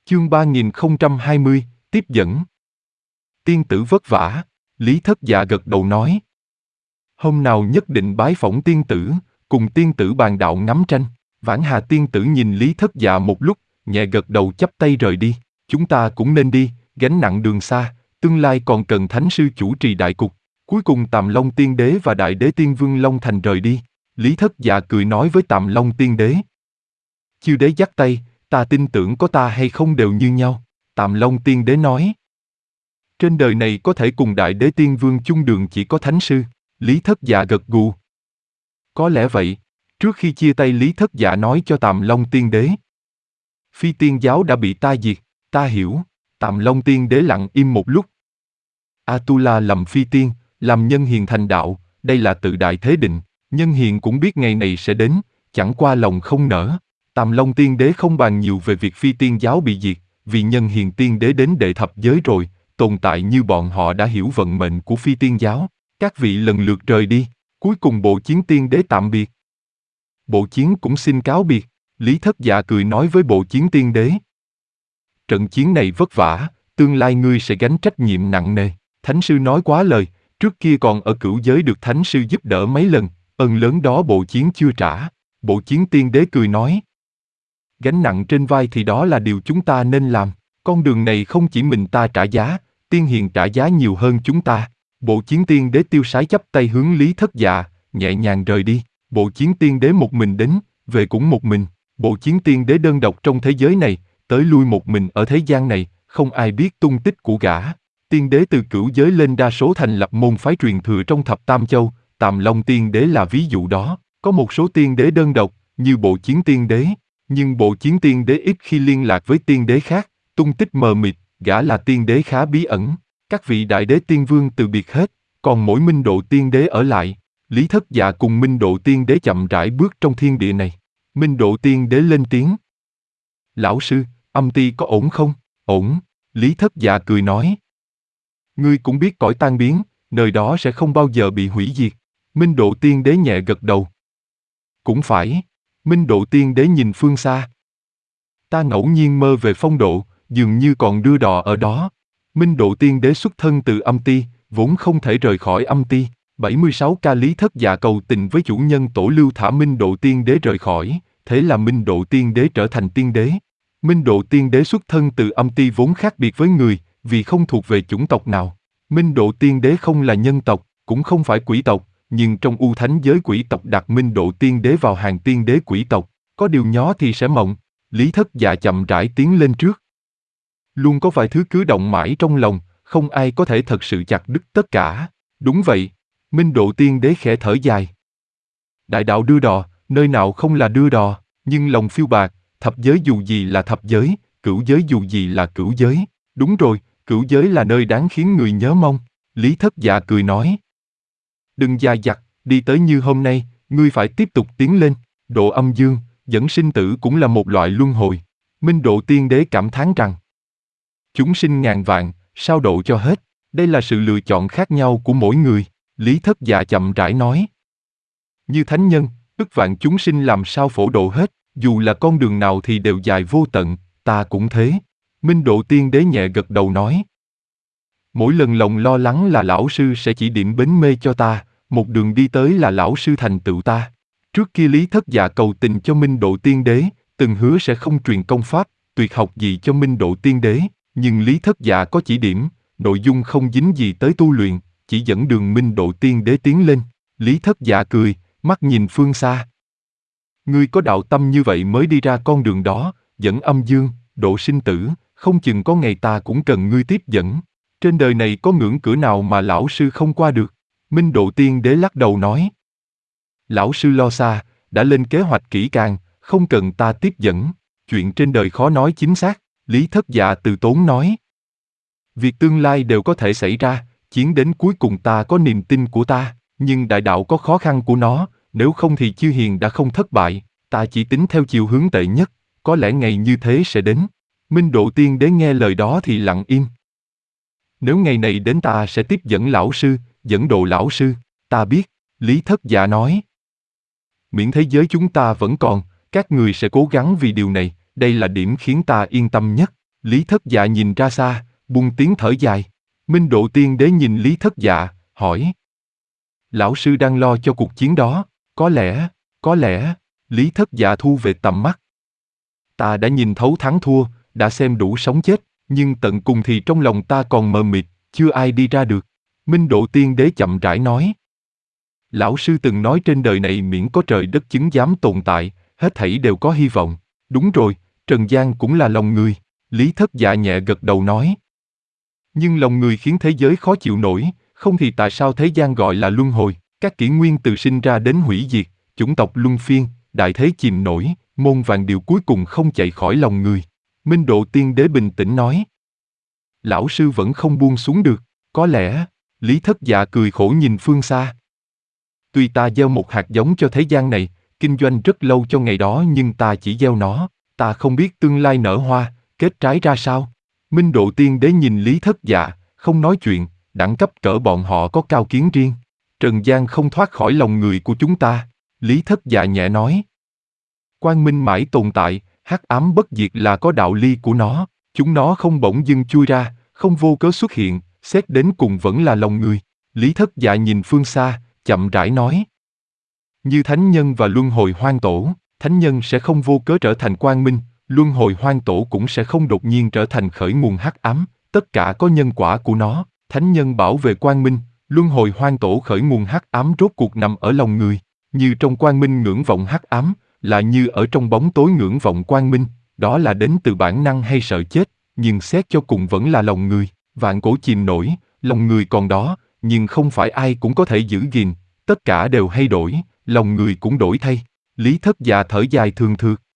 Chương 3020, tiếp dẫn. Tiên tử vất vả, Lý Thất Dạ gật đầu nói. Hôm nào nhất định bái phỏng tiên tử, cùng tiên tử bàn đạo ngắm tranh. Vãn Hà tiên tử nhìn Lý Thất Dạ một lúc, nhẹ gật đầu chắp tay rời đi. Chúng ta cũng nên đi, gánh nặng đường xa, tương lai còn cần thánh sư chủ trì đại cục. Cuối cùng Tạm Long tiên đế và đại đế tiên vương Long Thành rời đi. Lý Thất Dạ cười nói với Tạm Long tiên đế. Chư đế dắt tay, ta tin tưởng có ta hay không đều như nhau. Tạm Long tiên đế nói. Trên đời này có thể cùng đại đế tiên vương chung đường chỉ có thánh sư. Lý Thất Dạ gật gù. Có lẽ vậy. Trước khi chia tay Lý Thất Dạ nói cho Tạm Long tiên đế. Phi tiên giáo đã bị ta diệt, ta hiểu. Tạm Long tiên đế lặng im một lúc. Atula lầm phi tiên, làm nhân hiền thành đạo, đây là tự đại thế định. Nhân hiền cũng biết ngày này sẽ đến, chẳng qua lòng không nỡ. Tạm Long tiên đế không bàn nhiều về việc phi tiên giáo bị diệt, vì nhân hiền tiên đế đến đệ thập giới rồi, tồn tại như bọn họ đã hiểu vận mệnh của phi tiên giáo. Các vị lần lượt rời đi, cuối cùng Bộ Chiến tiên đế tạm biệt. Bộ Chiến cũng xin cáo biệt. Lý Thất Dạ cười nói với Bộ Chiến tiên đế. Trận chiến này vất vả, tương lai ngươi sẽ gánh trách nhiệm nặng nề. Thánh sư nói quá lời, trước kia còn ở cửu giới được thánh sư giúp đỡ mấy lần, ơn lớn đó Bộ Chiến chưa trả. Bộ Chiến tiên đế cười nói. Gánh nặng trên vai thì đó là điều chúng ta nên làm. Con đường này không chỉ mình ta trả giá, tiên hiền trả giá nhiều hơn chúng ta. Bộ Chiến tiên đế tiêu sái chắp tay hướng Lý Thất Dạ, nhẹ nhàng rời đi. Bộ Chiến tiên đế một mình đến, về cũng một mình. Bộ Chiến tiên đế đơn độc trong thế giới này, tới lui một mình ở thế gian này, không ai biết tung tích của gã. Tiên đế từ cửu giới lên đa số thành lập môn phái truyền thừa trong thập tam châu, Tạm Long tiên đế là ví dụ đó. Có một số tiên đế đơn độc, như Bộ Chiến tiên đế, nhưng Bộ Chiến tiên đế ít khi liên lạc với tiên đế khác, tung tích mờ mịt, gã là tiên đế khá bí ẩn. Các vị đại đế tiên vương từ biệt hết, còn mỗi Minh Độ tiên đế ở lại. Lý Thất Dạ cùng Minh Độ tiên đế chậm rãi bước trong thiên địa này. Minh Độ tiên đế lên tiếng. Lão sư, âm ti có ổn không? Ổn, Lý Thất Dạ cười nói. Ngươi cũng biết cõi tan biến, nơi đó sẽ không bao giờ bị hủy diệt. Minh Độ tiên đế nhẹ gật đầu. Cũng phải. Minh Độ tiên đế nhìn phương xa. Ta ngẫu nhiên mơ về Phong Độ, dường như còn đưa đò ở đó. Minh Độ tiên đế xuất thân từ âm ti, vốn không thể rời khỏi âm ti. 76 ca Lý Thất Dạ cầu tình với chủ nhân Tổ Lưu thả Minh Độ tiên đế rời khỏi, thế là Minh Độ tiên đế trở thành tiên đế. Minh Độ tiên đế xuất thân từ âm ti vốn khác biệt với người, vì không thuộc về chủng tộc nào. Minh Độ tiên đế không là nhân tộc, cũng không phải quỷ tộc, nhưng trong U Thánh giới quỷ tộc đặt Minh Độ tiên đế vào hàng tiên đế quỷ tộc, có điều nhó thì sẽ mộng. Lý Thất Dạ chậm rãi tiến lên trước. Luôn có vài thứ cứ động mãi trong lòng, không ai có thể thật sự chặt đứt tất cả. Đúng vậy, Minh Độ tiên đế khẽ thở dài. Đại đạo đưa đò, nơi nào không là đưa đò, nhưng lòng phiêu bạt, thập giới dù gì là thập giới, cửu giới dù gì là cửu giới. Đúng rồi, cửu giới là nơi đáng khiến người nhớ mong. Lý Thất Dạ cười nói. Đừng dè dặt, đi tới như hôm nay, ngươi phải tiếp tục tiến lên. Độ âm dương, dẫn sinh tử cũng là một loại luân hồi. Minh Độ tiên đế cảm thán rằng. Chúng sinh ngàn vạn, sao độ cho hết? Đây là sự lựa chọn khác nhau của mỗi người. Lý Thất Dạ chậm rãi nói. Như thánh nhân, ức vạn chúng sinh làm sao phổ độ hết, dù là con đường nào thì đều dài vô tận, ta cũng thế. Minh Độ tiên đế nhẹ gật đầu nói. Mỗi lần lòng lo lắng là lão sư sẽ chỉ điểm bến mê cho ta, một đường đi tới là lão sư thành tựu ta. Trước kia Lý Thất Dạ cầu tình cho Minh Độ tiên đế, từng hứa sẽ không truyền công pháp, tuyệt học gì cho Minh Độ tiên đế, nhưng Lý Thất Dạ có chỉ điểm, nội dung không dính gì tới tu luyện, chỉ dẫn đường Minh Độ tiên đế tiến lên. Lý Thất Dạ cười, mắt nhìn phương xa. Ngươi có đạo tâm như vậy mới đi ra con đường đó, dẫn âm dương, độ sinh tử, không chừng có ngày ta cũng cần ngươi tiếp dẫn. Trên đời này có ngưỡng cửa nào mà lão sư không qua được? Minh Độ tiên đế lắc đầu nói. Lão sư lo xa, đã lên kế hoạch kỹ càng, không cần ta tiếp dẫn. Chuyện trên đời khó nói chính xác, Lý Thất Dạ từ tốn nói. Việc tương lai đều có thể xảy ra, chiến đến cuối cùng ta có niềm tin của ta, nhưng đại đạo có khó khăn của nó, nếu không thì chư hiền đã không thất bại, ta chỉ tính theo chiều hướng tệ nhất, có lẽ ngày như thế sẽ đến. Minh Độ tiên đế nghe lời đó thì lặng im. Nếu ngày này đến ta sẽ tiếp dẫn lão sư, dẫn độ lão sư, ta biết, Lý Thất Dạ nói. Miễn thế giới chúng ta vẫn còn, các người sẽ cố gắng vì điều này, đây là điểm khiến ta yên tâm nhất. Lý Thất Dạ nhìn ra xa, buông tiếng thở dài. Minh Độ Tiên Đế nhìn Lý Thất Dạ, hỏi. Lão sư đang lo cho cuộc chiến đó, có lẽ, Lý Thất Dạ thu về tầm mắt. Ta đã nhìn thấu thắng thua, đã xem đủ sống chết, nhưng tận cùng thì trong lòng ta còn mờ mịt, chưa ai đi ra được. Minh Độ Tiên Đế chậm rãi nói. Lão sư từng nói trên đời này miễn có trời đất chứng giám tồn tại, hết thảy đều có hy vọng. Đúng rồi, trần gian cũng là lòng người. Lý Thất Dạ nhẹ gật đầu nói. Nhưng lòng người khiến thế giới khó chịu nổi, không thì tại sao thế gian gọi là luân hồi? Các kỷ nguyên từ sinh ra đến hủy diệt, chủng tộc luân phiên, đại thế chìm nổi, muôn vàn điều cuối cùng không chạy khỏi lòng người. Minh Độ Tiên Đế bình tĩnh nói. Lão sư vẫn không buông xuống được, có lẽ, Lý Thất Dạ cười khổ nhìn phương xa. Tuy ta gieo một hạt giống cho thế gian này, kinh doanh rất lâu cho ngày đó nhưng ta chỉ gieo nó, ta không biết tương lai nở hoa, kết trái ra sao. Minh Độ Tiên Đế nhìn Lý Thất Dạ, không nói chuyện, đẳng cấp cỡ bọn họ có cao kiến riêng. Trần gian không thoát khỏi lòng người của chúng ta, Lý Thất Dạ nhẹ nói. Quang minh mãi tồn tại, hắc ám bất diệt là có đạo lý của nó, chúng nó không bỗng dưng chui ra, không vô cớ xuất hiện, xét đến cùng vẫn là lòng người. Lý Thất Dạ nhìn phương xa, chậm rãi nói. Như thánh nhân và luân hồi hoang tổ, thánh nhân sẽ không vô cớ trở thành quang minh, luân hồi hoang tổ cũng sẽ không đột nhiên trở thành khởi nguồn hắc ám, tất cả có nhân quả của nó, thánh nhân bảo vệ quang minh, luân hồi hoang tổ khởi nguồn hắc ám rốt cuộc nằm ở lòng người, như trong quang minh ngưỡng vọng hắc ám, là như ở trong bóng tối ngưỡng vọng quang minh, đó là đến từ bản năng hay sợ chết, nhưng xét cho cùng vẫn là lòng người, vạn cổ chìm nổi, lòng người còn đó, nhưng không phải ai cũng có thể giữ gìn, tất cả đều hay đổi, lòng người cũng đổi thay. Lý Thất Dạ thở dài thường thượt.